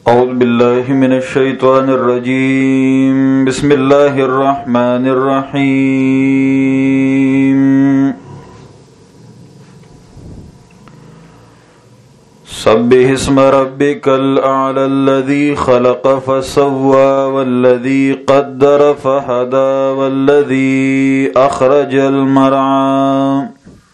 أعوذ بالله من الشيطان الرجيم بسم الله الرحمن الرحيم سبح اسم ربك الأعلى الذي خلق فسوى والذي قدر فهدى والذي أخرج المرعى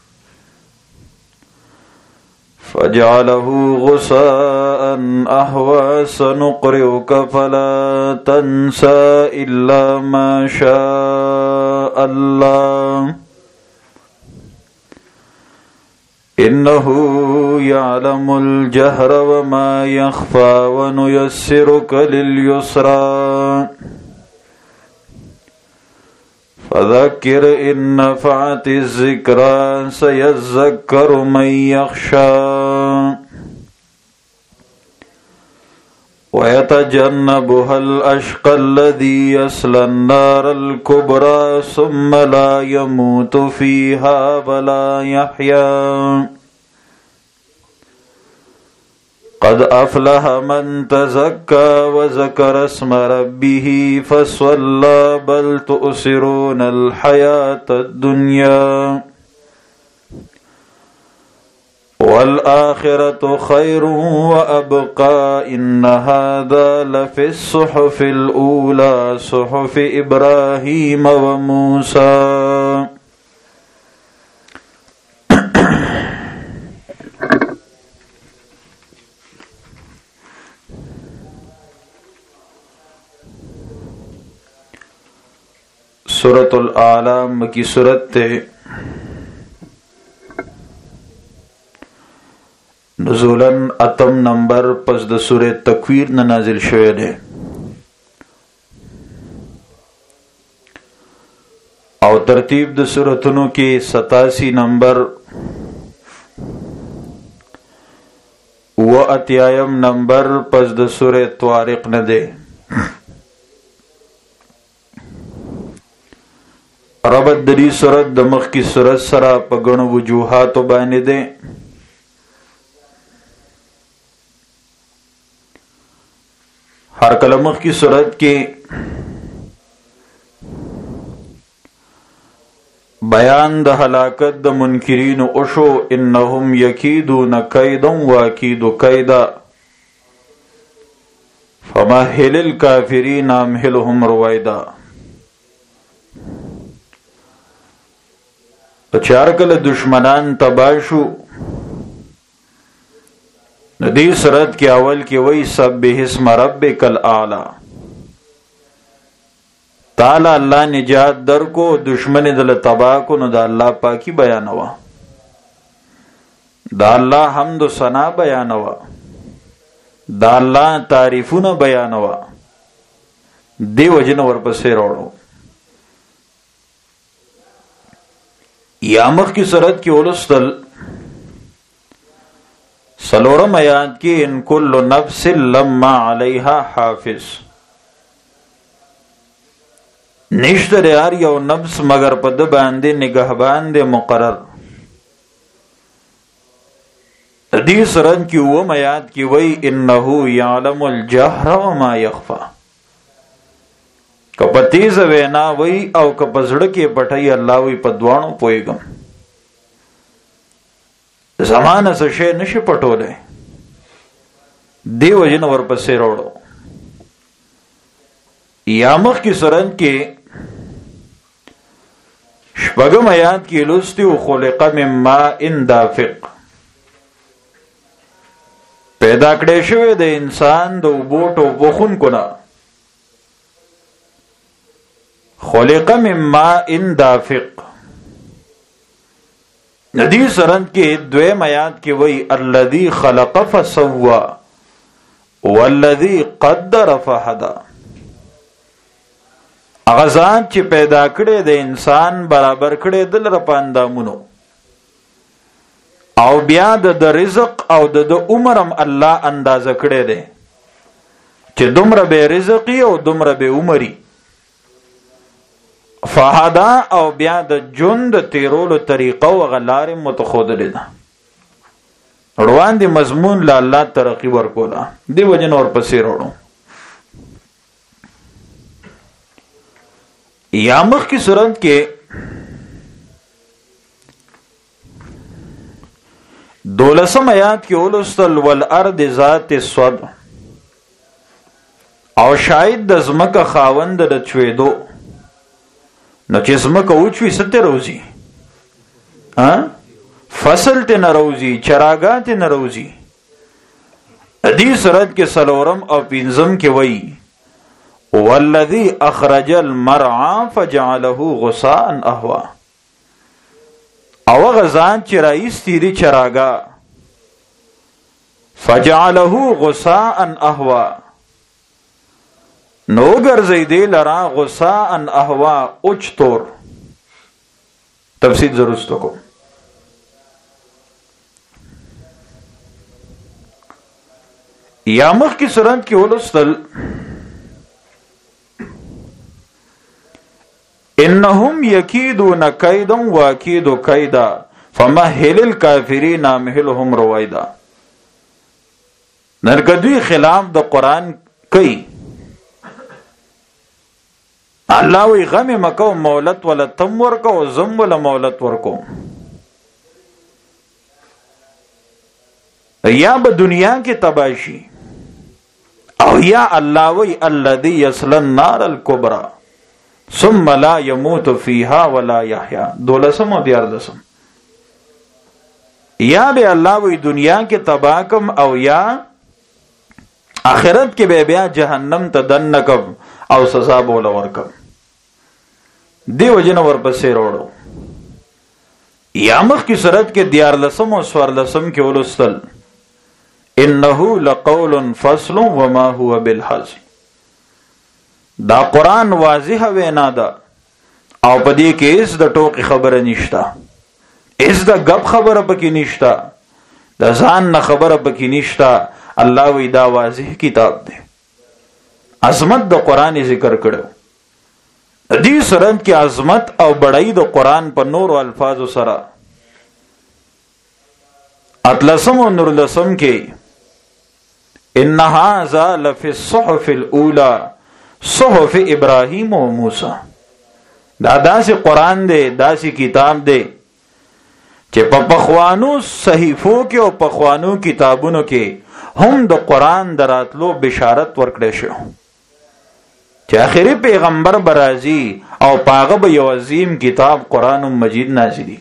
فجعله غثاء أحوى سنقرئك فلا تنسى إلا ما شاء الله إنه يعلم الجهر وما يخفى ونيسرك لليسرى فذكر إن نفعت الذكرى سيذكر من يخشى ويتجنبها الأشقى الذي يصلى النار الكبرى ثم لا يموت فيها ولا يحيا قد أفلح من تزكى وذكر اسم ربه فصلى بل تؤثرون الحياة الدنيا والآخرة خير وأبقى إن هذا لفي الصحف الأولى صحف إبراهيم وموسى سورة الأعلى مکی سورت تے نزولاً اتم نمبر پس د سورہ تکویر نه نازل شوی دی او ترتیب د سورتونو کې 87 نمبر و اتیایم نمبر پس د سورہ طارق نه دی ربط دری سورت د مخ کی سورت سره په غنو وجوهات باندې ده هر کله مخ کی سورت کې بیان د هلاکت د منکرین او شو انهم یکیدون کیدا واکید کیدا فمهل الکافرین امهلهم رویدا چار کله دشمنان تباشو ندی سرت کے اول کی وی سبح اسم ربک الاعلی تعالی اللہ نجات در کو دشمن دل تبا کو نو دا اللہ پاکی بیانوا دا اللہ حمد و ثنا بیانوا دا اللہ تعریفون بیانوا دی وجن ورپسې روړو یا مخ کی صورت کی اولستل سلورم آیات کی ان کل نفس لما علیہا حافظ نشتر یار یو نفس مگر پد باندې نگہبان دے مقرر دی صورت کی وہ آیات کی وی انہو یعلم الجہر وما یخفا کپ تیز وینا وی او کپ زړه پټي الله وی په دوانو پويګم زمانه څه شي نشي پټولې دی وجن ورپسې وروړو یا مخ کی سورت کې شپږم آیات کې لوستي او خلق من ماء دافق پیدا کړی شوی د انسان د وبوټو وخون کونه خلق من ماء دافق ندی سرند کے دویم آیات کے وی الذی خلق فسوا والذی قدر فهدى اغزان چې پیدا کړي د انسان برابر کړي دل رپاندامونو او بیا د رزق او د عمرم الله اندازه کړي دي چې دومره به رزقي او دومره به عمري فهدا او بیا د جند تیرولو طریقه او غلار متخودل ده روان دي مضمون لا الله ترقی ورکولا دی وجن اور پسې وروړو. یا مخ کی صورت کې 12 آیات کې ولستل والارض ذات الصد او شاید د زمکه خاوند د چويدو نو چې زمکه اوچوي ست روزي فصل ته نروزي چراغات نروزي. دې صورت کې سلورم او پنځم کې وایي والذي اخرج المرعى فجعله غثاء اهوا او غزان چې رایستی دی چراغا فجعله غثاء اهوا نو ګرځي دی لرا غثاء اهوا اوچتور. تفسیر ضرورت کو یا مخ کی صورت کې ولستل انهم یکیدون کیدا واکید کیدا فمهل الکافرین امهلهم رویدا. نرګدوی خلاف د قران کوي الله وی غم مکو مولت ولا تم ورکو زم ولا مولت ورکو. یا به دنیا کې تباشی او یا الله وی الذی یصل النار الکبرى ثم لا يموت فيها ولا يحيا. 12 او 14 یا به الله وی دنیا کې تباکم او یا آخرت کې به بیا جهنم ته دنکم او سزا بول ورکم. دیو جن ورپسې وروړو. یا مخ کی صورت کې 14 او 14 کې ولستل انه لقول فصل وما هو بالحزن. دا قرآن واضح وینا ده او پدې کې اس د ټوکی خبره نشتا، اس د غب خبره پکې نشتا، د ځان نه خبره پکې نشتا. الله وی دا واضح کتاب ده. عظمت د قرآن ذکر کړو. دې سره کې عظمت او بڑائی د قرآن په نور او الفاظ سره اتلسم او نورلسم کې ان هذا لفی الصحف الاولى صحف ابراهیم و موسی. دا داسې قرآن دی، داسې کتاب دی چې په پخوانو صحیفو کې او پخوانو کتابونو کې هم د قرآن دراتلو بشارت ورکړی شو چې آخري پیغمبر برازي او پاغه به یو عظیم کتاب قرآن مجید نازلی.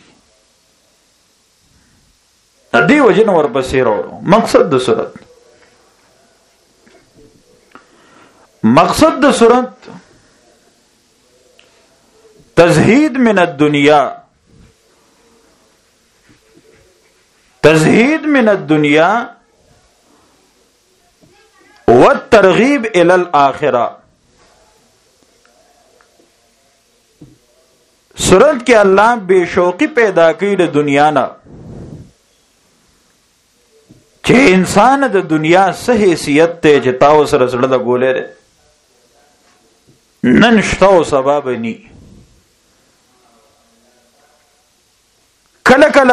دې وجه نو ورپسې وروړو. مقصد د صورت تزهید من الدنیا، تزهید من الدنیا والترغیب الی الاخرہ. صورت کې الله بے شوقی پیدا کړي د دنیا نه چې انسان د دنیا څه حیثیت ته چې تاسو سره سره د ګولې نن شتاو سبب ني. کله کله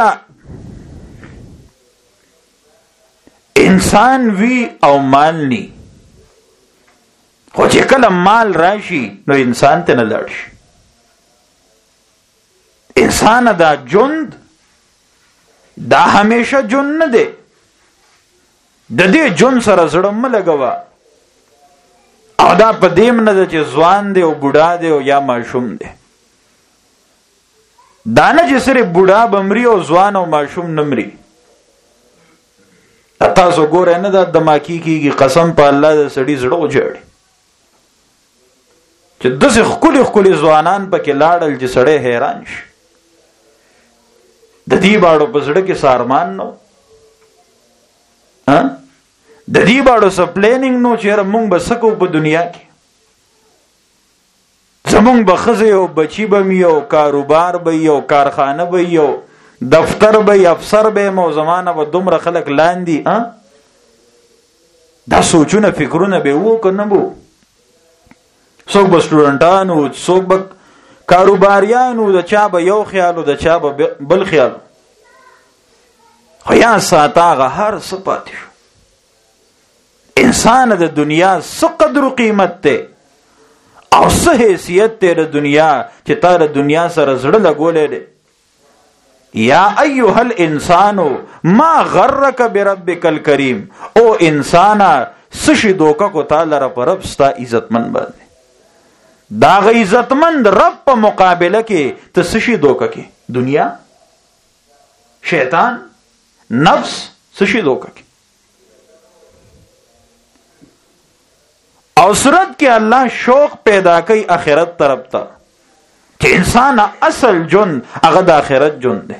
انسان وی او مال ني، خو چې کله مال راشي نو انسان ته نه لړ شي. انسان دا جند دا همیشه جن نه دی. د دې جن سره زړه ملګوا او دا په دیم نه چې ځوان دی او بوډا دی او یا ماشوم دی. دا نه چې سره بوډا بمري او ځوان او ماشوم نمري. تاسو ګورئ نه دا دماکی کیږي قسم په الله د سړي زړه وجړي چې دغه خولي خولي ځوانان پکې لاړل چې سړی حیران شي. د دې باړو په زړه کې سارمان نو د دې باړو څه پلانینګ نو چې موږ به سکو په دنیا کې. زمونږ به ښځې او بچي به مې او کاروبار به یې او کارخانه به یې او دفتر به یې افسر به یم او زمانه به دومره خلک لاندې. دا سوچونه فکرونه به وو که نه وو؟ څوک به سټوډنټان وو، څوک به کاروباریان وو، د چا به یو خیال و د چا به بل خیال. خو یا ساته هغه هر څه پاتې شو. انسان د دنیا څه قدر و قیمت دی او څه حیثیت دی د دنیا چې تا د دنیا سره زړه لګولی دی. یا ایها الانسان ما غرک بربک الکریم، او انسانا څه شي دوکه کو تا لره په رب ستا عزتمن باندې. دا غ عزتمند رب په مقابله کې ته څه شي دوکه کې؟ دنیا، شیطان، نفس، څه شي دوکه کې؟ او صورت کې الله شوق پیدا کوي آخرت طرف ته چې انسان اصل جون هغه د آخرت جون دی.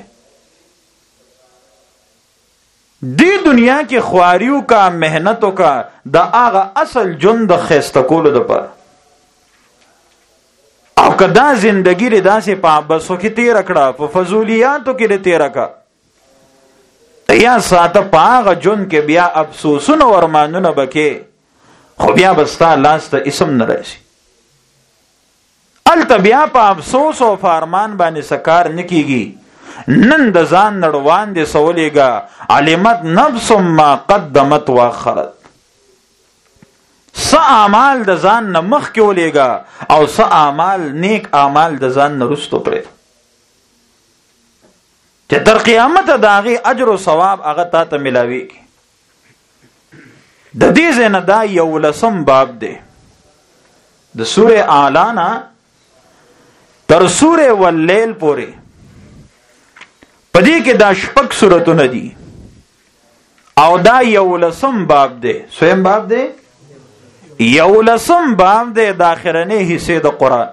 دی دنیا کې خواریو کا محنتو کا دا هغه اصل جون د خیسته کولو دپاره. او که دا زندگی ری داسې په عبسو کې تیره کړه، په فضولیاتو کې ری تیره کا، یا ساته په هغه جون کې بیا افسوسونه او ارمانونه بکې، خو بیا بستا لاس ته اسم نه راشي. الته بیا په افسوس او فارمان باندې سکار نکیږي. نن د ځان نړوان دي سولیږه، علمت نفس ما قدمت واخرت. څه اعمال د ځان نه مخکې ولیږه او څه اعمال نیک اعمال د ځان نه وروستو پرېږده چې تر قیامته د هغې اجر و ثواب هغه تا ته میلاویږي. د دې ځای نه دا 11 باب دی د سورې اعلی نه تر سورې واللیل پورې. په دې کې دا 6 سورتونه دي او دا 11 باب دی. سویم باب دی، 11 باب دی د اخرنۍ حصے د قرآن.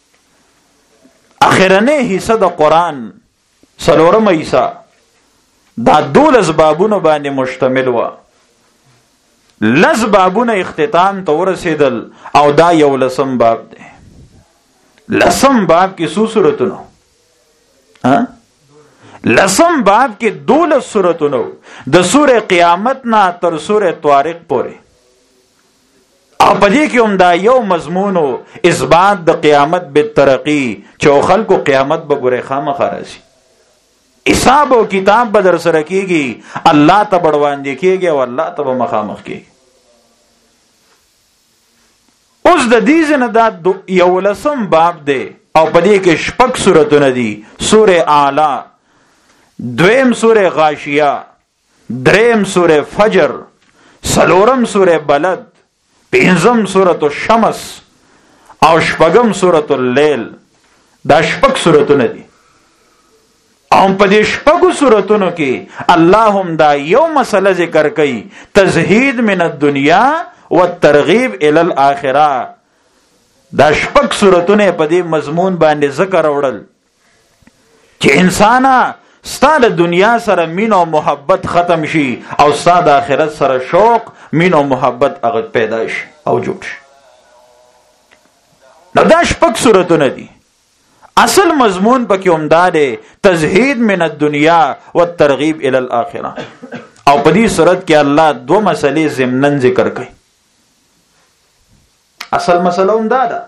اخرنۍ حصہ د قرآن 4 حصہ دا 12 بابونو باندې مشتمل و. 10 بابونه اختتام ته ورسېدل او دا 11 باب دی. 10 باب کې څو سورتونه؟ 10 باب کې 12 سورتونه د سورې قیامت نه تر سورې طارق پورې. او په دې کې هم دا یو مضمون و اثبات د قیامت بالترقی چې خلکو قیامت به ګورې خامخا راځي، حساب او کتاب به در سره کېږي، الله ته به وړاندې کېږي او الله ته به مخامخ کېږي. اوس د دې ځای نه دا 11 باب دی او په دې کې 6 سورتونه دي. سورې اعلی، 2 سورې غاشیه، 3 سورې فجر، 4 سورې بلد، 5 سورۃ الشمس او 6 سورۃ اللیل. دا 6 سورتونه دي او په دې 6 سورتونو کې الله هم دا یو مسله ذکر کوي، تزهید من الدنیا والترغیب الی الاخره. دا 6 سورتونه په دې مضمون باندې ذکر وړل چې انسانا ستا د دنیا سره مین او محبت ختم شي او ستا د آخرت سره شوق، مین او محبت هغه پیدا شي او جوړ شي. نو دا 6 سورتونه دي. اصل مضمون پکې عمده دی، تزهید من الدنیا والترغیب الی الاخره. او په دې صورت کې الله 2 مسلې ضمنن ذکر کوي. اصل مسله عمده ده،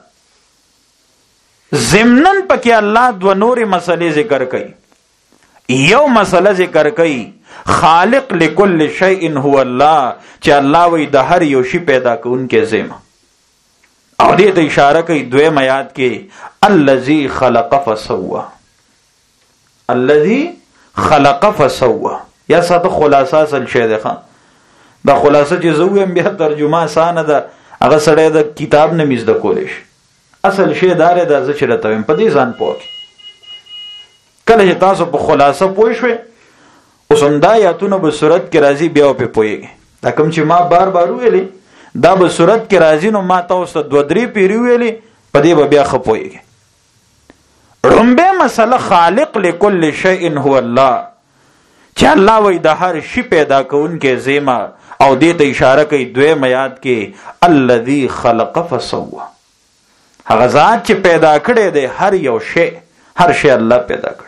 ضمنن پکې الله 2 نورې مسلې ذکر کوي. یو مسله ذکر کوي خالق لكل شیء هو الله، چې الله وی د هر یو شی پیدا کوونکی ذمہ. او دې ته اشاره کوي 2 آیات کې الذی خلق فسوى. الذی خلق فسوى یا ساته خلاصه اصل شی ده. دا خلاصه چې زویم بیا ترجمه آسانه ده، هغه سړی د کتاب نه میز د کولیش. اصل شی دار ده چې راتویم په دې ځان پوهه. کله چې تاسو په خلاصه پوه شئ اوس هم دا آیاتونه به صورت کې راځي بیا په پوهیږئ. دا کوم چې ما بار بار ویلي دا به صورت کې راځي نو ما تاسو ته 2-3 پیری ویلي په دې به بیا ښه پوهیږئ. لومبه مسله خالق لكل شیء هو الله، چې الله وی د هر شی پیدا کوونکی ذمہ. او دې ته اشاره کوي 2 آیات کې الذی خلق فسوى. هغه ذات چې پیدا کړی دی هر یو شی، هر شی الله پیدا کړ.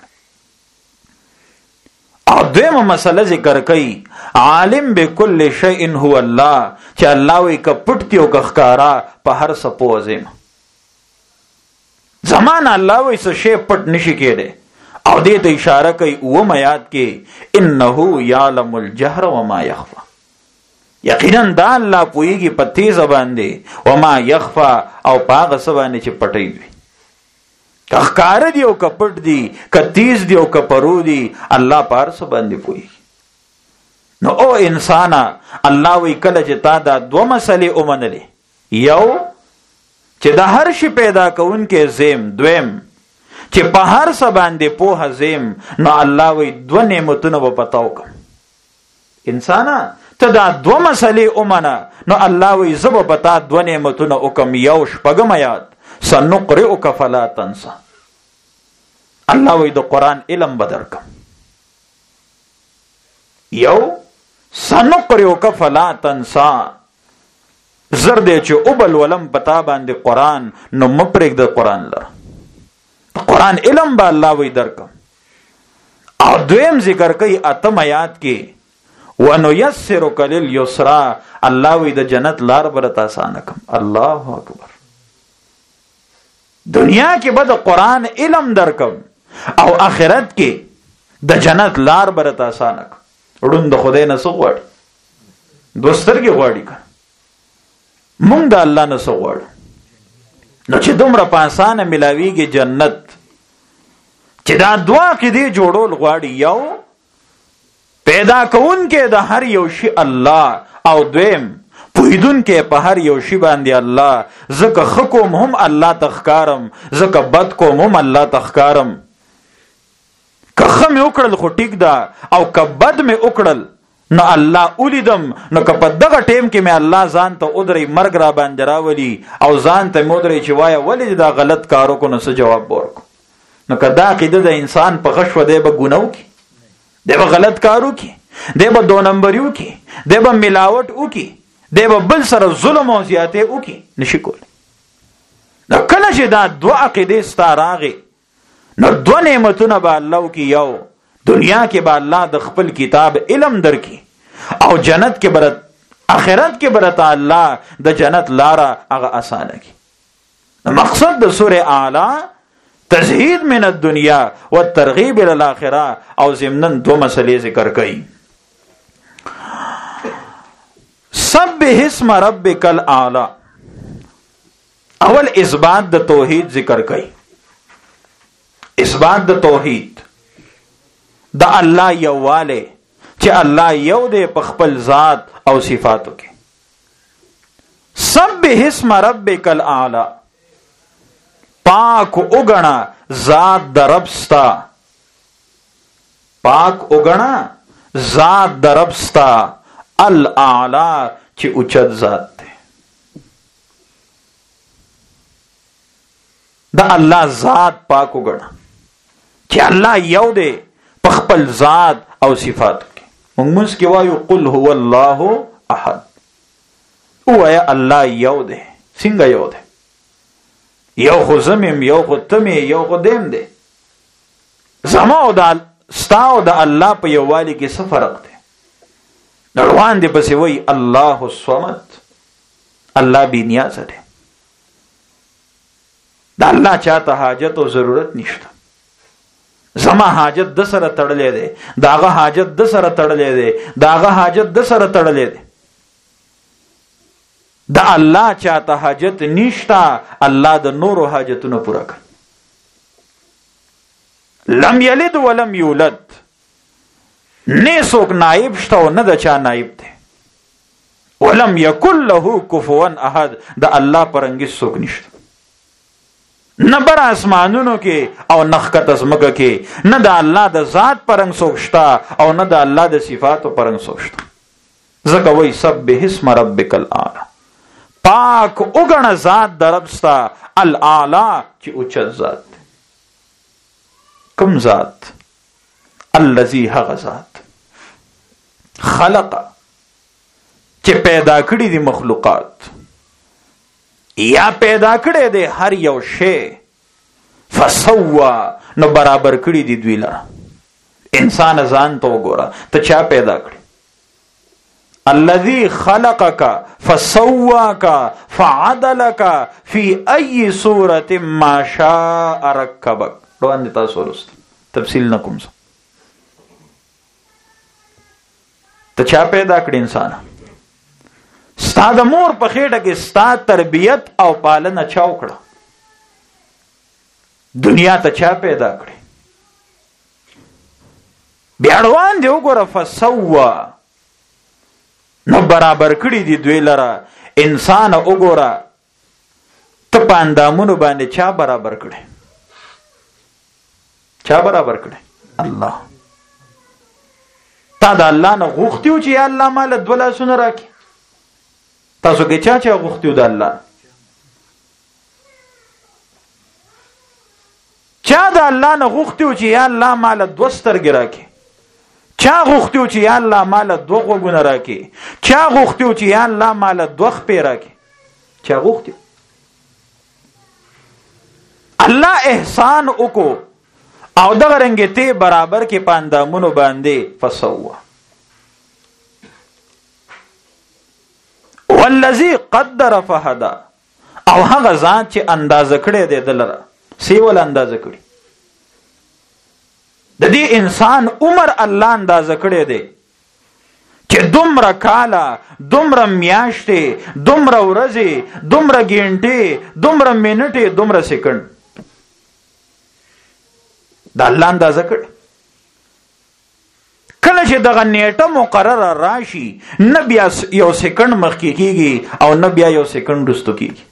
او 2 مسله ذکر کوي عالم بكل شیء هو الله، چې الله وی ک پټتی او ک ښکارا په هر څه پوهه. زمان الله وی څه شی پټ نشي کېده او دې ته اشاره کوي او میات کې انه یعلم الجهر وما یخفى، یقینا دا الله پوهیږي په تیز باندې وما یخفى او پاغه سبانه چې پټي وي، کخکار دی او کپټ دی، کتیز دی او کپرو دی، الله پار سبانه پوهیږي. نو او انسانا الله وی کله چې تا دا دو مسلې اومنلې، یو چې د هر شي پیدا کون کې زم، دویم چې په هر څه باندې پوهه زم، نو الله وی دو نعمتونه به پتاو کوم. انسانا ته دا دو مسلې اومنه، نو الله وی زب پتا دو نعمتونه وکم. یو شپږم آیات سنقرئک فلا تنسى، الله وی د قران علم بدر کم. یو سنقرئک فلا تنسى، زرد چې اوبل ولم پتا باندې قران، نو مپرک د قران لره، قرآن علم با الله وی درکم. او دویم ذکر کوي اتم آیات کې وَنُيَسِّرُكَ لِلْيُسْرَى، الله وی د جنت لار برت آسان کم. الله اکبر. دنیا کې به د قرآن علم درکم او آخرت کې د جنت لار برت آسان کم. وړون د خدای نه څه غواړي؟ دوه سترګې غواړي که مونږ د الله نه څه غواړو؟ نو چې دومره په اسانه ملاویږي جنت، چې دا دعا کې دی جوړول غواړي، یو پیدا کون کې د هر یو شی الله، او دویم پویدون کې په هر یو شی باندې الله. زکه خکوم هم الله تخکارم، زکه بد کوم هم الله تخکارم. که خم وکړل خو ټیک ده، او که بد مې وکړل نو الله اولیدم، نو که په دغه ټیم کې مې الله ځان ته ودرې مرګ را باندې راولي او ځان ته مې ودرې چې وایه ولې دا غلط کار وکړو، نو څه جواب ورکړو؟ نو که دا عقیده د انسان په غش و دی به ګناه وکړي، دی به غلط کار وکړي، دی به دو نمبري وکړي، دی به ملاوټ وکړي، دی به بل سره ظلم او زیاتې وکړي، نشي کولی. نو کله چې دا دوه عقیدې ستا راغې، نو دوه نعمتونه به الله وکړي. یو دنیا کې به الله د خپل کتاب علم درکړي، او جنت کې برت آخرت کې برت الله د جنت لاره هغه آسانه کی. مقصد د سوره اعلی تزهید من الدنیا والترغیب الى الاخره، او ضمنن دو مسئلے ذکر کړي. سبح اسم ربک الاعلی، اول اثبات د توحید ذکر کړي، اثبات د توحید د الله یواله، چې الله یو دی په خپل ذات او صفاتو کې. سبح اسم ربک الاعلی، پاک اوګنا ذات د رب ستا، پاک اوګنا ذات د رب ستا، الاعلی چې اوچت ذات دی. د الله ذات پاک اوګنا چې الله یو دی په خپل ذات او صفاتو کې. موږ کې وایو قل هو الله احد، وایا الله یو دی. څنګه یو دی؟ یو خو زمیم، یو خو تمی، یو خو دیم دی. زما او د ستا او د الله په یووالي کې څه فرق دی؟ روان دی پسې وایي الله الصمد، الله بی نیاز دی. د الله چاته حاجت او ضرورت نشته. زما حاجت د سره تړلې دی، داغه حاجت د سره تړلې دی، داغه حاجت د سره تړلې دی. د الله چاته حاجت نشته، الله د نورو حاجتونو پوره کوي. لم یلد ولم یولد، نه څوک نائب شته او نه د چا نائب دی. ولم یکن له کفوا احد، د الله پرنګي څوک نشته. نه بر اسمانونو کې او نخکت ازمکه کې، نه د الله د ذات پرنګ څوک شته او نه د الله د صفاتو پرنګ څوک شته. ځکه وایي سبح اسم ربک الاعلی، پاک اوګڼه ذات د رب ستا، الاعلی چې اوچت ذات دی. کوم ذات؟ الذی، هغه ذات خلق چې پیدا کړي دي مخلوقات، یا پیدا کړي دي هر یو شی، فسوا، نو برابر کړي دي دوی لره. انسان ځان ته وګوره، ته چا پیدا کړي؟ الذي خلقك فسواك فعدلك في اي صورة ما شاء ركبك. روان دي تاسو ورست تفصیل نه کوم. ته چا پیدا کړ انسان؟ ستا د مور په خېټه کې ستا تربیت او پالنه چا وکړه؟ دنیا ته چا پیدا کړې؟ بیا روان دی وګوره فسوا، نو برابر کړي دي دوی لره. انسان وګوره ته په اندامونو باندې چا برابر کړي؟ چا برابر کړي؟ الله. تا د الله نه غوښتیو چې یا الله مال دوه لاسونه راکړي؟ تاسو کې چا غوښتیو د الله؟ چا د الله نه غوښتیو چې یا الله مال دوه سترګې راکړي؟ چا غوښتیو چې یا الله مال دوه غوږونه راکړي؟ چا غوښتیو چې یا الله مال دوه خپې راکړي؟ چا غوښتیو؟ الله احسان وکړو او دغه رنګ ته برابر کې پاندامونو باندې فسوا. والذي قدر فهدى، او هغه ذات چې اندازه کړی دی دلره، سی ول اندازه کړی د دې انسان عمر الله اندازه کړی دی چې دومره کاله، دومره میاشتې، دومره ورځې، دومره ګینټې، دومره منټې، دومره سکند د الله اندازه کړی. کله چې دغه نیټه مقرره راشي، نه بیا یو سکند مخکې کیږي او نه بیا یو سکند وروسته کیږي.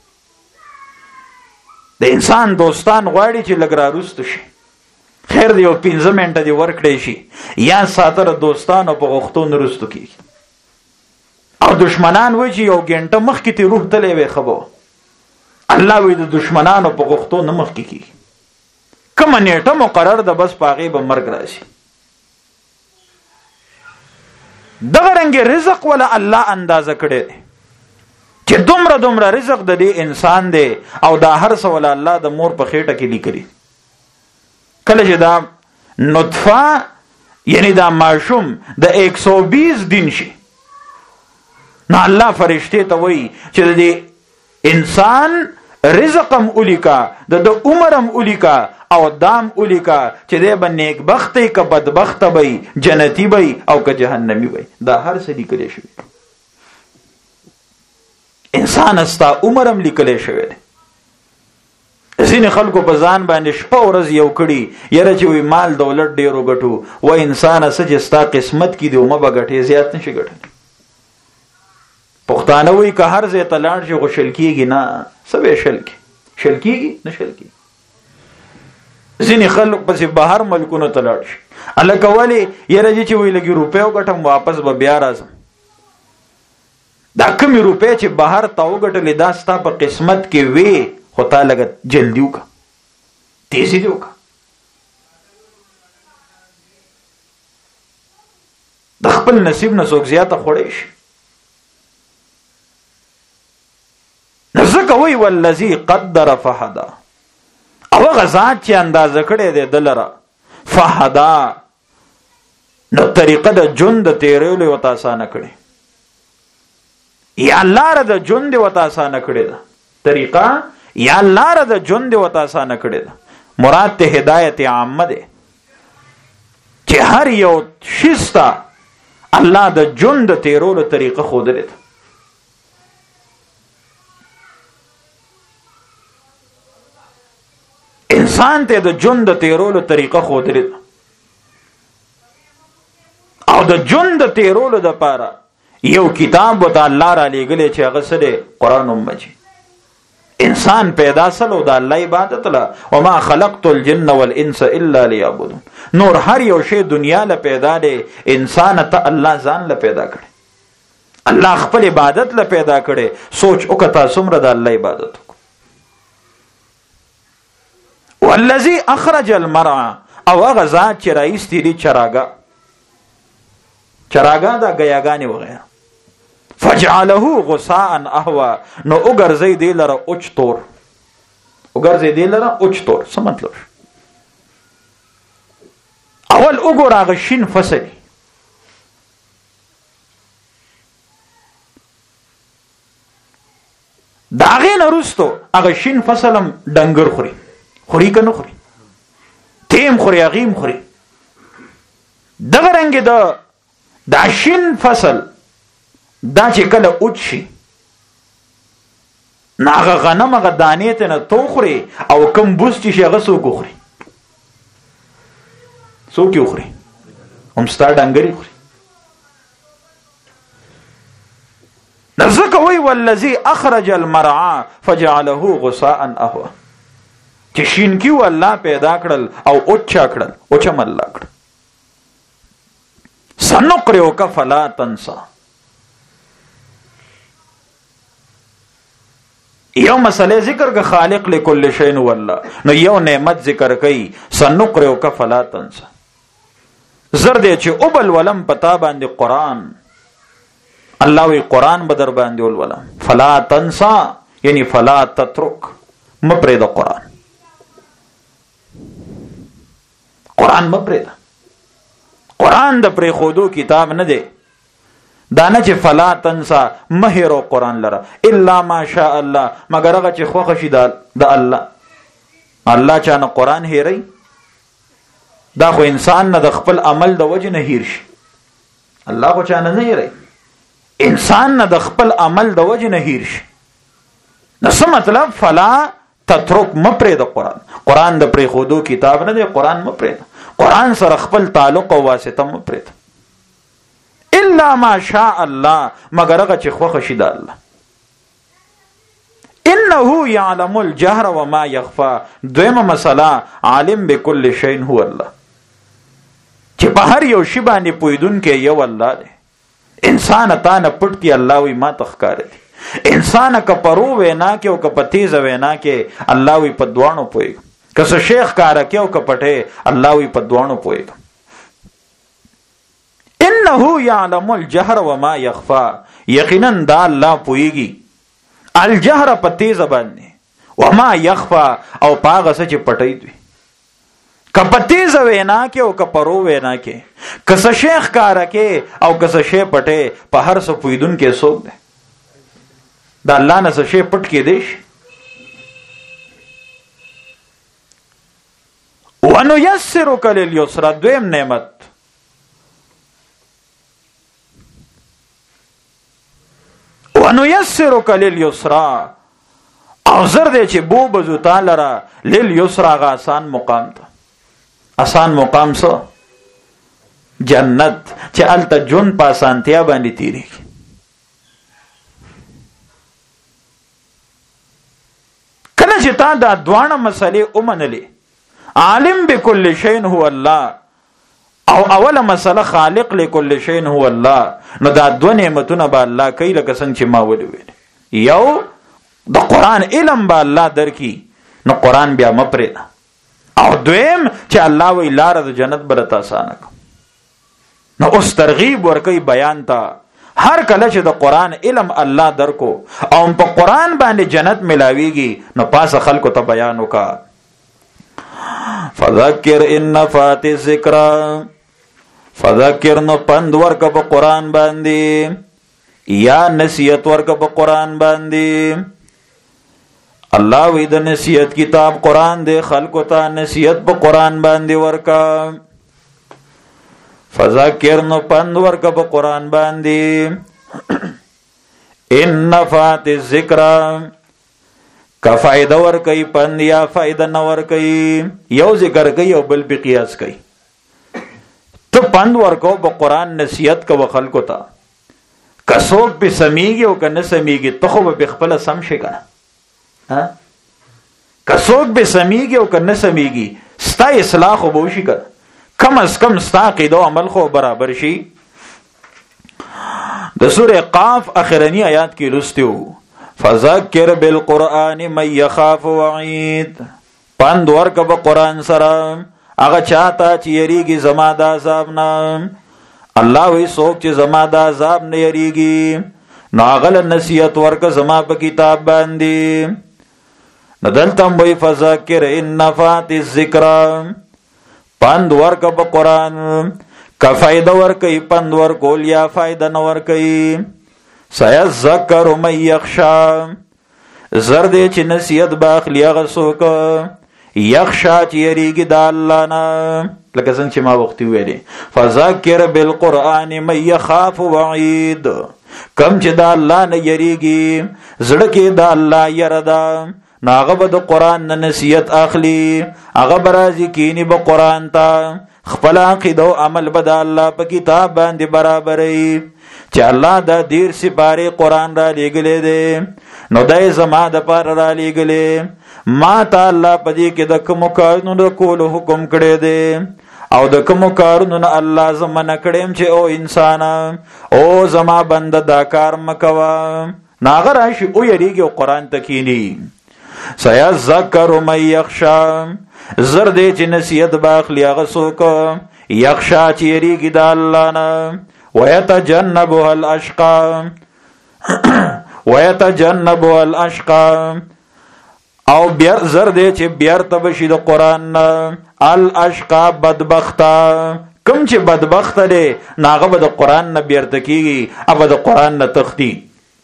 د انسان دوستان غواړي چې لږ راوروسته شي، خیر دی یو 15 منټه دی ورکړی شي، یا ساتره دوستانو په غوښتو نه وروسته کیږي. او دشمنان وایي چې یو ګنټه مخکې تی روح تللی وی ښه به. الله وایي د دشمنانو په غوښتو نه مخکې کیږي. کومه نیټه مقرر ده بس په هغې به مرګ راشي. دغه رنګ رزق ولا الله اندازه کړی دی چې دومره دومره رزق د دې انسان دی، او دا هر څه ولا الله د مور په خېټه کې لیکلي. کله چې دا نطفه یعنی دا ماشوم د 120 دن شي، نو الله فرشته ته وایي چې د دې انسان رزقم اولیکا، د عمرم اولیکا، او دام اولیکا چې دی به نیک بختی که بدبخته بی، جنتی بی او که جهنمی بی. دا هر څه لیکلی شوی. انسان استا عمرم لیکلی شوی دی. ځینې خلکو په ځان باندې شپه ورځ یو کړي، یره چې وي مال دولت ډیرو ګټو، و انسان څه چې ستا قسمت کې دی ومه به ګټې زیات نشي ګټلی. پښتانه وایي که هر ځای ته لاړ شي خو شل کېږي. نه، څه به شل کې؟ شل کېږي؟ نه شل کېږي. ځینې خلک پسې بهر ملکونو ته لاړ شي، هلکه ولې؟ یره چې وایي لږې روپۍ وګټم واپس به بیا راځم. دا کمې روپۍ چې بهر ته وګټلې دا ستا په قسمت کې وې، خو تا لږه جلدي وکړه، تیزي دې وکړه. د خپل نصیب نه څوک زیاته خوړی شي. نو ځکه وایي والذي قدر فهدى، او هغه ذات چې اندازه کړی دی دلره فهدى، نو طریقه د ژوند د تېرولو یې ورته اسانه کړې، یا لاره د ژوند یې ورته اسانه کړې ده. طریقه یا لاره د ژوند یې ورته اسانه کړې ده. مراد ته هدایت عامه ده چې هر یو شي سته الله د ژوند د تېرولو طریقه ښودلې ده. انسان ته د ژوند د تېرولو طریقه ښودلې ده، او د ژوند د تېرولو دپاره یو کتاب ورته الله را لېږلی چې هغه څه دی؟ قرآن مجید. انسان پیدا سلو د الله عبادت له، وما خلقت الجن والانس الا ليعبدون. نور هر یو شی دنیا له پیدا دی، انسان ته الله ځان له پیدا کړي، الله خپل عبادت له پیدا کړي. سوچ وکړه څومره د الله عبادت وکړو. والذي اخرج المرعى، او هغه ذات چې راایستې دي چراګا دا ګیاګانې وغیره، فجعله غثاء احوا، نو وګرځي دی لره اوچ تور. وګرځي دی لره اوچ تور څه مطلب؟ اول وګوره هغه شین فصل، د هغې نه وروستو هغه شین فصل هم ډنګر خوري که نه خوري؟ ته دیم خوري هغیم خوري. دغه رنګ دا شین فصل دا چې کله اوچ شي نو هغه غنم هغه دانې ته نه تو خوري او کم بوس چې شي هغه څوک وخوري؟ څوک یې وخوري؟ هم ستا ډنګرې خوري. نو ځکه وایي والذي اخرج المرعى فجعله غثاء اهوه، چې شینکي و الله پیدا کړل او اوچا کړل، اوچم الله کړل. سنقرئک فلا تنسى. یو مسئله ذکر که خالق لكل شيء هو الله، نو یو نعمت ذکر کئی سنقرئک فلا تنسى. زرد چې اوبل ولم پتا باندې قرآن، الله وی قرآن بدر باندې ولم فلا تنسى یعنی فلا تترک، مپرید قرآن، قرآن مپرید. قرآن د پرې خودو کتاب نه دی، دا نه چې فلا تنسى مهرو قرآن لره الا ما شاء الله، مگر هغه چې خوښ شي د الله. الله چانه قرآن هیری؟ دا خو انسان نه د خپل عمل د وجه نه هیر شي. الله خو چانه نه هیری، انسان نه د خپل عمل د وجه نه هیر شي. نو څه مطلب؟ فلا تترک، مپرید قرآن. قرآن د پرې خودو کتاب نه دی، قرآن مپرید. قرآن سره خپل تعلق او واسطه مپرید. الا ما شاء الله، مگر هغه چې خوښ شي د الله. انه يعلم الجهر وما يخفى. دویمه مسله عالم بكل شيء هو الله، چې په هر یو شی باندې پوهیدونکی یو الله دی. انسان تا نه پټ کی، الله وی ما تخکار دی. انسان که پرو وینا کې او که په تیز وینا کې، الله وی په دوانو پوهیږي. که څه شیخ کار کې او که پټه، الله وی په دوانو پوهیږي. انه يعلم الجهر وما يخفى، یقینا دا الله پوهیږي الجهر په تیز باندې، وما يخفى او پاغه څه چې پټي دوی. که په تیز وینا کې او که پرو وینا کې، که څه شیخ کار کې او که څه شی پټه، په هر څه پوهیدونکی څوک دی؟ دا الله نه څه شی پټ کې دی. ونيسرك لليسرى، دویم نعمت. ونيسرك لليسرى، او زر دې چې بو بزو تعالی را لليسرى، غا آسان مقام ته. آسان مقام سو جنت، چې الته جون په آسانتیا باندې تیریږي. کله چې تا دا دوانه مسلې اومنلې، عالم بكل شيء هو الله او اوله مسله خالق لكل شيء هو الله، نو دا دو نعمتونه به الله کوي لکه څنګه چې ما ویل. یو د قرآن علم به الله درکې، نو قرآن بیا مپرېږده. او دویم چې الله وی لاره د جنت به درته اسانه کړم، نو اوس ترغیب ورکوي بیان ته. هر کله چې د قرآن علم الله درکو او په قرآن باندې جنت ملاویږي، نو پاسه خلکو ته بیان وکړه. فذکر ان نفعت الذکر، فذکر نو پند ورکه په قرآن باندې، یا نصیحت ورکه په قرآن باندې. الله وی د نصیحت کتاب قرآن دے، خلکو ته نصیحت په قرآن باندې ورکه. فذکر نو پند ورکه په قرآن باندې. ان نفعت الذکر، کا فائدہ ور کوي پند یا فائدہ نه ور کوي، یو ذکر کوي او بل په قیاس کوي. ته پند ور کو په قرآن، نصیحت کو خلکو ته، کڅوک به سميږي او کنه سميږي، ته خو به خپل سم شي کنه. ها کڅوک به سميږي او کنه سميږي، ستا اصلاح خو به شي کنه، کم از کم ستا عقیده او عمل خو برابر شي. د سوره قاف اخرنی آیات کې لستیو فذکر بالقرآن من یخاف وعید، پند ورک په قرآن سره هغه چاته چې یریږي زما د عذاب نه. الله وی څوک چې زما د عذاب نه یریږي، نو هغه نصیحت ورک زما په کتاب باندې. نو دلته وی فذکر ان نفعت الذکر، پند ورک په قرآن، کا فائدہ ورکي پند ورکول یا فائدہ نه ورکي. سيذكر من يخشى، زر دې چې نصیحت باخلی هغه څوک یخشا چې یریږي د الله نه، لکه څنګه چې ما وختي ویلې فذکر بالقرآن من یخاف وعید، کم چې د الله نه یریږي زړه کې د الله یره ده، نو هغه به د قرآن نه نصیحت اخلي، هغه به راځي کینی به قرآن ته، خپل عقیده او عمل به د الله په کتاب باندې برابري، چې الله دا 13 سپاره قرآن را لېږلی دی، نو دای زما د پاره را لېږلی، ما ته الله په دې کې د کومو کارونو د کولو حکم کړی دی، او د کومو کارونو نه الله زه منع کړیم چې او انسانه او زما بنده دا کار مکوه، نو هغه راشي او یریږي او قرآن ته کیني. سیذکر من یخشا، زر دی چې نصیحت به اخلي هغه څوک یخشا چې یریږي د الله نه، ویتجنبها الاشقا، ویتجنبها الاشقا، او زر دی چې بیرته بشي د قرآن نه الاشقا بدبخته، کوم چې بدبخته دی هغه به د قرآن نه بیرته کیږي، هغه د قرآن نه تختی.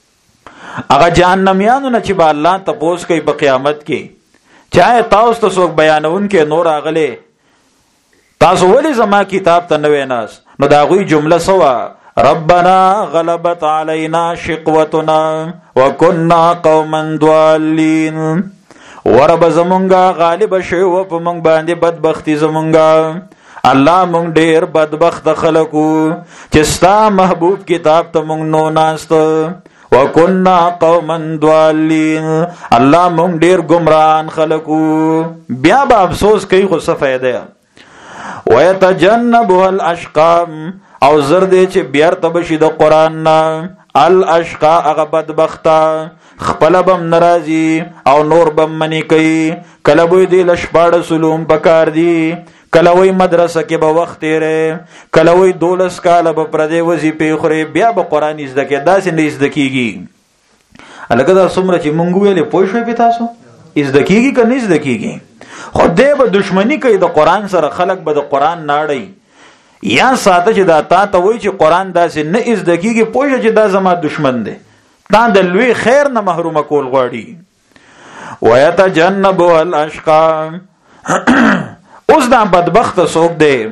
هغه جهنميانو نه چې به الله تپوس کوي په قیامت کې، چاہے تاسو ته څوک بیانون کې نور اغله تاسو ولې زما کتاب ته نه ویناس، نو دا غوي جمله سوا ربنا غلبت علينا شقوتنا وكنا قوما ضالين، ورب زمونږه غالب شو په مونږ باندې بدبختی زمونږه، الله مونږ ډیر بدبخت خلکو چې ستا محبوب کتاب ته مونږ نو ناست، وکنا قوما ضالین، الله مونږ ډیر گمراهان خلکو، بیا به افسوس کوي خو څه فائدہ. ويتجنبها الاشقا، او زر دی چې بیرته بشي د قرآن نه الاشقا هغه بدبخته، خپل بم ناراضي او نور بم منی کوي، کله به دی لشپاړه سلوم پکار دی، کله وی مدرسه کې به وخت تیرې، کله وی 12 کاله به پردې وظیفې خوري، بیا به قرآن زده کې داسې نه زده کیږي. الګا دا څومره چې مونږ ویلې پوه شوي په تاسو زده کیږي که نه زده کیږي، خو دې به دشمنی کوي د قرآن سره، خلک به د قرآن ناړي یا ساته چې دا تا ته وایي چې قرآن داسې نه زده کیږي، پوه شه چې دا زما دشمن دی، تا د لوی خیر نه محرومه کول غواړي. ويتجنبها الاشقا، اوس دا بدبخت څوک دی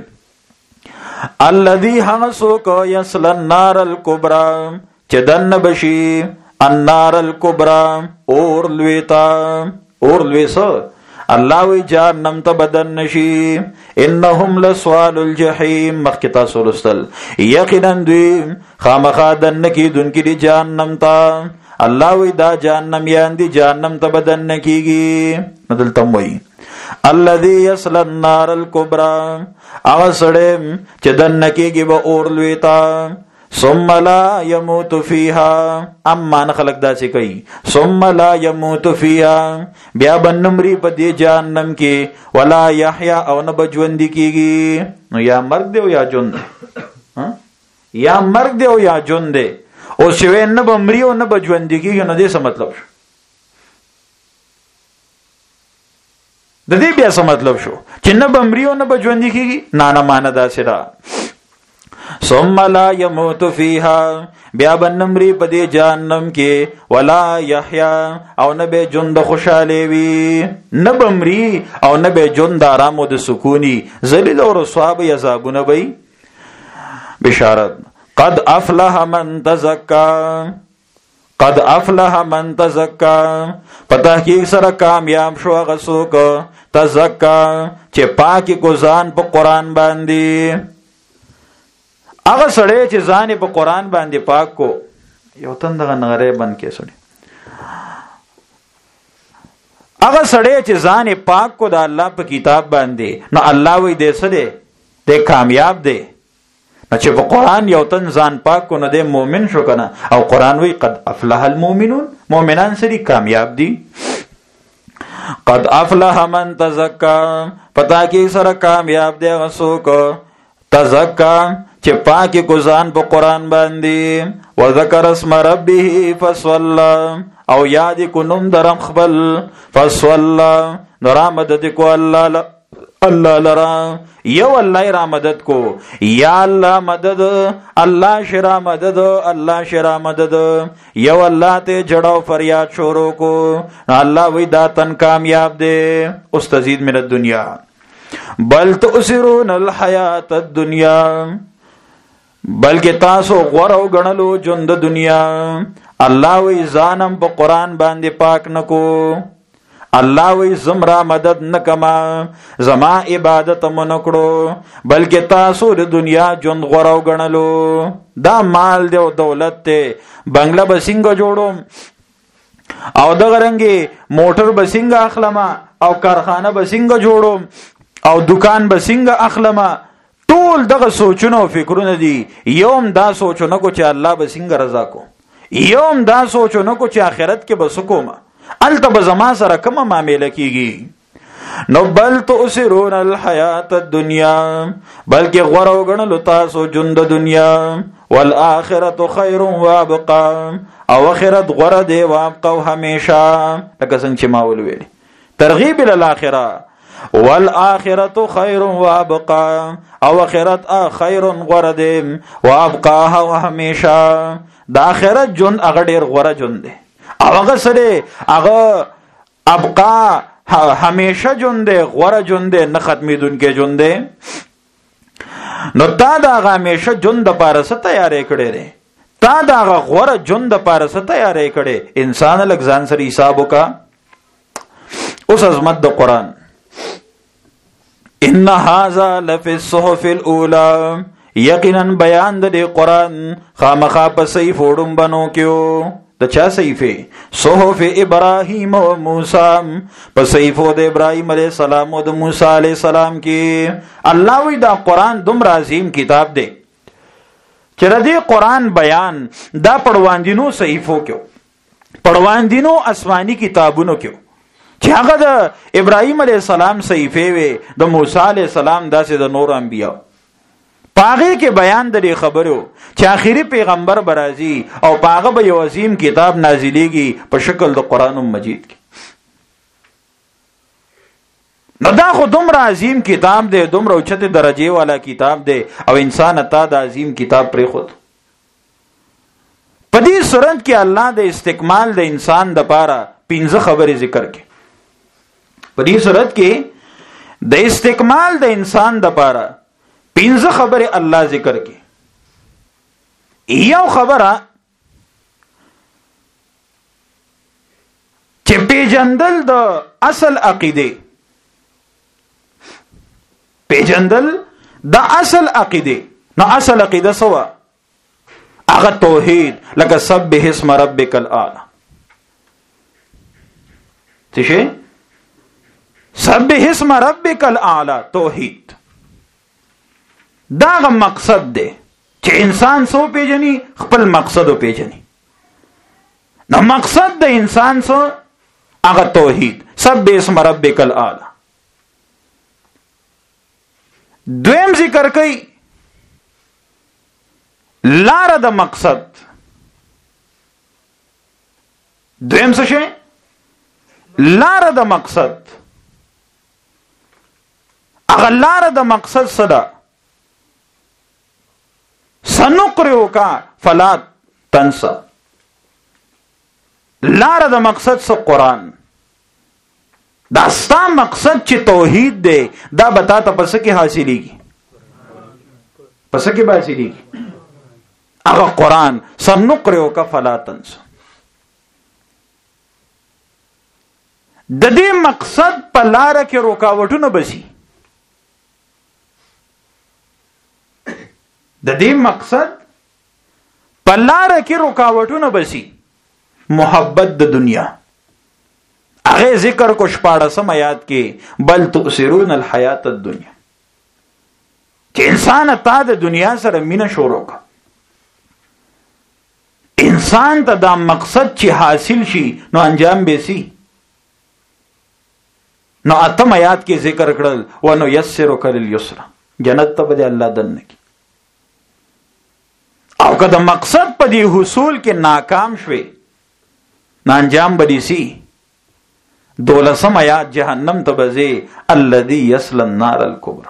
الذي هغه څوک یصل النار الکبرى چې دننه بشي النار الکبرى اور لوی تا، اور لوی څه الله وی جهنم ته بدن نشي، انهم لسوال الجحیم، مخکې تاسو ولوستل یقینا دوی خامخا دننه کیدونکي دي جهنم ته، الله وی دا جهنم یان دي جهنم ته بدن نکیږي. دلته وایي الذي يصل النار الكبرى، هغه سړی چې دننه کیږي به اور لوی تا، ثم لا يموت فيها، اما خلق داسې کوي ثم لا يموت فيها، بیا بنمري په دې جهنم کې، ولا يحيى او نه بجوند کیږي، نو یا مرګ دی او یا ژوند دی، یا مرګ دی او یا ژوند دی، او شوی نه بمري او نه بجوند کیږي، نو دې څه مطلب شو؟ د دې بیا څه مطلب شو چې نه بمري او نه بجوند کیږي؟ نه معنا داسې ده ثم لا يموت فيها، بیا بنمري په دې جهنم کې، ولا يحيى او نه به ژوند خوشاله وي، نه بمري او نه به ژوند آرام او د سکوني، ذلیل او رسوا به عذابونه وي. بشارت قد افلح من تزكى، قد افلح من تزكى، په تحقیق سره کامیاب شو هغه څوک تزکا چې پاکي کو ځان په قرآن باندې، هغه سړی چې ځان په قرآن باندې پاک کو، یو تن دغه نغره بند کې سړی، هغه سړی چې ځان پاک کو د الله په کتاب باندې، نو الله وی دې سره دې کامیاب دی، نو چې په قرآن یو تن ځان پاک کو نو دې مؤمن شو کنه، او قرآن وی قد افلح المؤمنون، مؤمنان سری کامیاب دي. قد افلح من تزکا، پتا کې سره کامیاب دی هغه څوک تزکا چې پاکي کو ځان په قرآن باندې، وذکر اسم ربه فصلى، او یاد کو نوم درم خپل، فصلى نو را مدد کو الله الله لرا یو الله را مدد کو یا الله مدد الله شرا مدد الله شرا مدد یو الله ته جړاو فریاد شروع کو الله وی دا تن کامیاب دے. اس تزيد من الدنیا بل تؤثرون الحیات الدنیا بلکې تاسو غوړو غنلو ژوند د دنیا. الله وی ځانم په قران باندې پاک نکو الله وی زمرا مدد نکما زما عبادت منکړو بلکې تاسو د دنیا ژوند غوړو غنلو. دا مال دی او دولت ته بنگلا بسنګ جوړوم او د غرنګي موټر بسنګ اخلمه او کارخانه بسنګ جوړوم او دکان بسنګ اخلمه. ټول دغه سوچونه او فکرونه دي. یوم دا سوچونه کو چې الله بسنګ رضا کو یوم دا سوچونه کو چې آخرت کې بسکوم الته بزما سره کومه معاملې کیږي. نو بل تؤثرون الحیات الدنیا بلکې غوړو غنلو تاسو ژوند د دنیا والآخرة خیر وابقا او آخرت غوړه دی وابقا همیشه. لکه څنګه چې ما ولویل ترغیب الاخره والآخرة خیر وابقا او آخرت خیر غوړه دی وابقا همیشه. د آخرت ژوند هغه ډیر غوړه ژوند دی او هغه سره هغه ابقا همیشه ژوند دی غوړه ژوند دی نه ختمیدونکي ژوند دی. نو تا دا هغه همیشه ژوند د پاره څه تیارې کړې دی تا دا هغه غوړه ژوند د پاره څه تیارې کړې. انسان لږ ځان سره حساب وکا. اوس عظمت د قران ان هذا لفی الصحف الاولى یقینا بیان د قران خامخا په صحیح وړم بنو کېو. د چا صحیفه صحف ابراهیم او موسی په صحیفو د ابراهیم علیه السلام او د موسی علیه السلام کې. الله وی دا قران دومره عظیم کتاب دی چې ردی قران بیان دا پړواندینو صحیفو کې پړواندینو آسمانی کتابونو کې چې هغه د ابراهیم علیه السلام صحیفه وي د موسی علیه السلام داسې د نور انبیا پاغه کې بیان د خبرو چې آخري پیغمبر برازي او پاغه به یو عظیم کتاب نازلېږي په شکل د قران مجید کې. نو دا خو دومره عظیم کتاب دی دومره اوچته درجه والا کتاب دی او انسان اتا د عظیم کتاب پرې خود په دې صورت کې الله د استکمال د انسان د پاره 15 خبرې ذکر کړي. په دې صورت کې د استکمال د انسان د پاره 15 خبرې الله ذکر کړي. یو خبره چې پیجندل د اصل عقیده پیجندل د اصل عقیده. نو اصل عقیده سوا هغه توحید لکه سبح اسم ربک الاعلى څه شي سبح اسم ربک الاعلى توحید. دا مقصد دی چې انسان سو پیژني خپل مقصد او پیژني. نو مقصد د انسان سو هغه توحید سبح اسم ربک الاعلى. دویم ذکر کوي لار د مقصد. دویم څه شي لار د مقصد. هغه لار د مقصد صدا سنقرئک فلا تنسى. لار د مقصد سو قرآن. دا ستا مقصد چې توحید دی دا بتا ته پس کې حاصلېږي پس کې به حاصلېږي هغه قرآن سنقرئک فلا تنسى. د دې مقصد په لار کې رکاوټونه بسي د دې مقصد په لار کې رکاوټونه بسي. محبت د دنیا هغه ذکر کو 14 آیات کې بل تؤثرون الحیات الدنیا چې انسان ته د دنیا سره مینه شروع کا. انسان ته دا مقصد چې حاصل شي نو انجام به سي. نو اتم آیات کې ذکر کړل ونو یسرک لليسر جنت ته به الله دنه کی. او که د مقصد په دی حصول کې ناکام شوي نو انجام به دي سي 12 آیات جهنم ته بځي الذي يصلى النار الكبرى.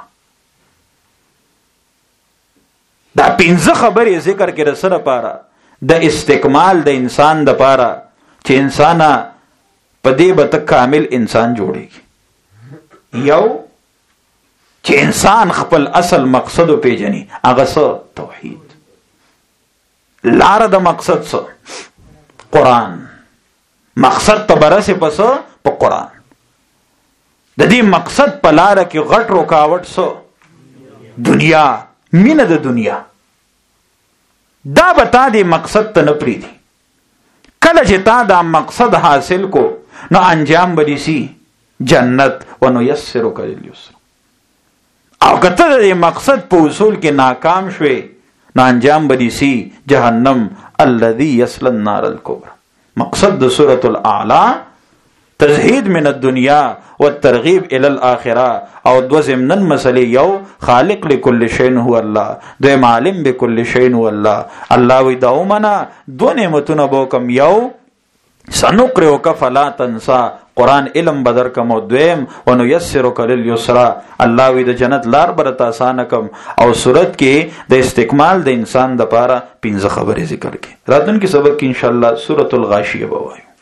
دا 15 خبرې ذکر کې رسره پاره د استکمال د انسان د پاره چې انسان په دې به کامل انسان جوړيږي. یو چې انسان خپل اصل مقصد پیژني، هغه څه توحید. لار د مقصد څه؟ قرآن. مقصد ته برسه پس په قرآن. د دې مقصد په لار کې غټ رکاوټ څه؟ دنیا، مینه د دنیا. دا به تا دې مقصد ته نه پریږدي. کله چې تا دا مقصد حاصل کو نو انجام به سي جنت ونيسرک لليسر. او کته د مقصد په اصول کې ناکام شوي نو انجام به سي جهنم الذي يصلى النار الكبرى. مقصد د سورة الاعلى تزهید من الدنیا والترغیب الى الاخره. او دو ضمنن مسئله، یو خالق لكل شيء هو الله، دویم عالم بكل شيء هو الله. الله وی دا ومنه دو نعمتونه بوکم، یو سنقرئک فلا تنسى، قرآن علم بدر کم، او دویم ونيسرک لليسرى، الله وی د جنت لار برته آسان کم. او صورت کې د استکمال د انسان د پاره 15 خبرې ذکر کې. راتلونکي سبق کې ان شاء الله سورۃ الغاشیه به وایو.